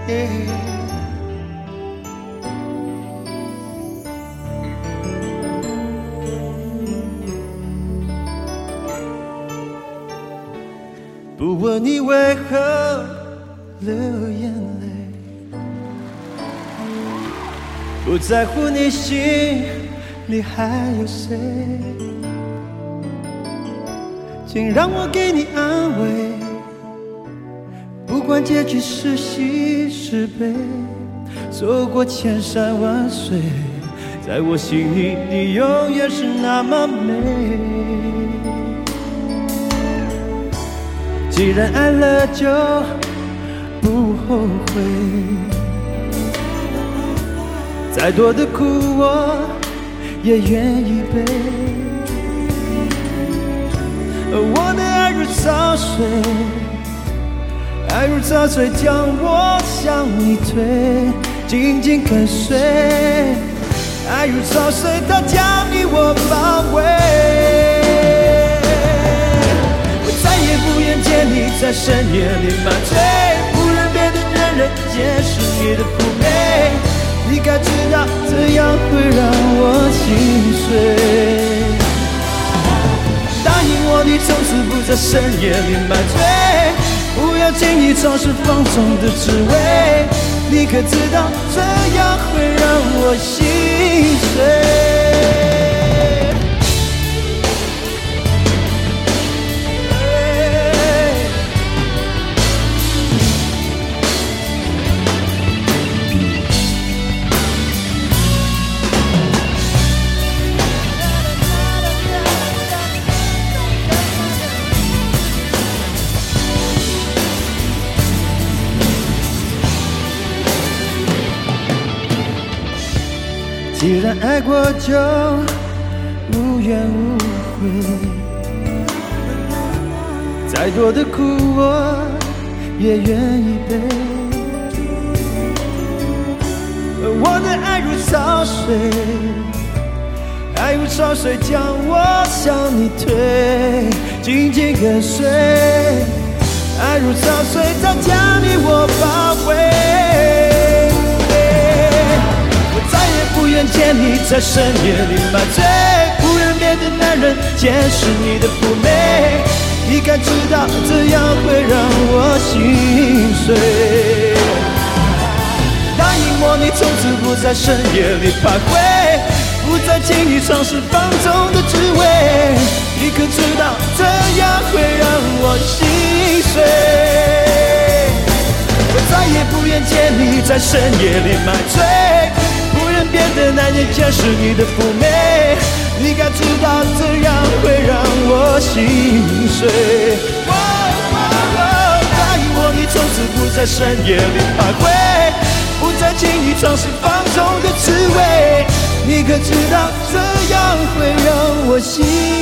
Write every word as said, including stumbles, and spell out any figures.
不问你为何流眼泪，不在乎你心里还有谁，请让我给你安慰，不管结局是喜是悲，走过千山万水，在我心里你永远是那么美。既然爱了就不后悔，再多的苦我也愿意背。我的爱如潮水，爱如潮水将我向你推，紧紧跟随。爱如潮水，它将你我包围。再也不愿见你在深夜里麻醉，不愿别的男人解释你的妩媚，你该知道这样会让我心碎。答应我你从此不在深夜里麻醉，不要轻易尝试放纵的滋味，你可知道这样会让我心碎。既然爱过就无怨无悔，再多的苦我也愿意背。我的爱如潮水，爱如潮水将我向你推，紧紧跟随。爱如潮水，它将你我包围。不愿见你在深夜里麻醉，不愿别的男人见识你的妩媚，你该知道这样会让我心碎。答应我你从此不在深夜里徘徊，不再轻易尝试放纵的滋味，你可知道这样会让我心碎。我再也不愿见你在深夜里麻醉，不愿别的男人见识你的妩媚，你该知道这样会让我心碎。哦哦哦、答应我你从此不在深夜里徘徊，不再轻易尝试放纵的滋味，你可知道这样会让我心碎。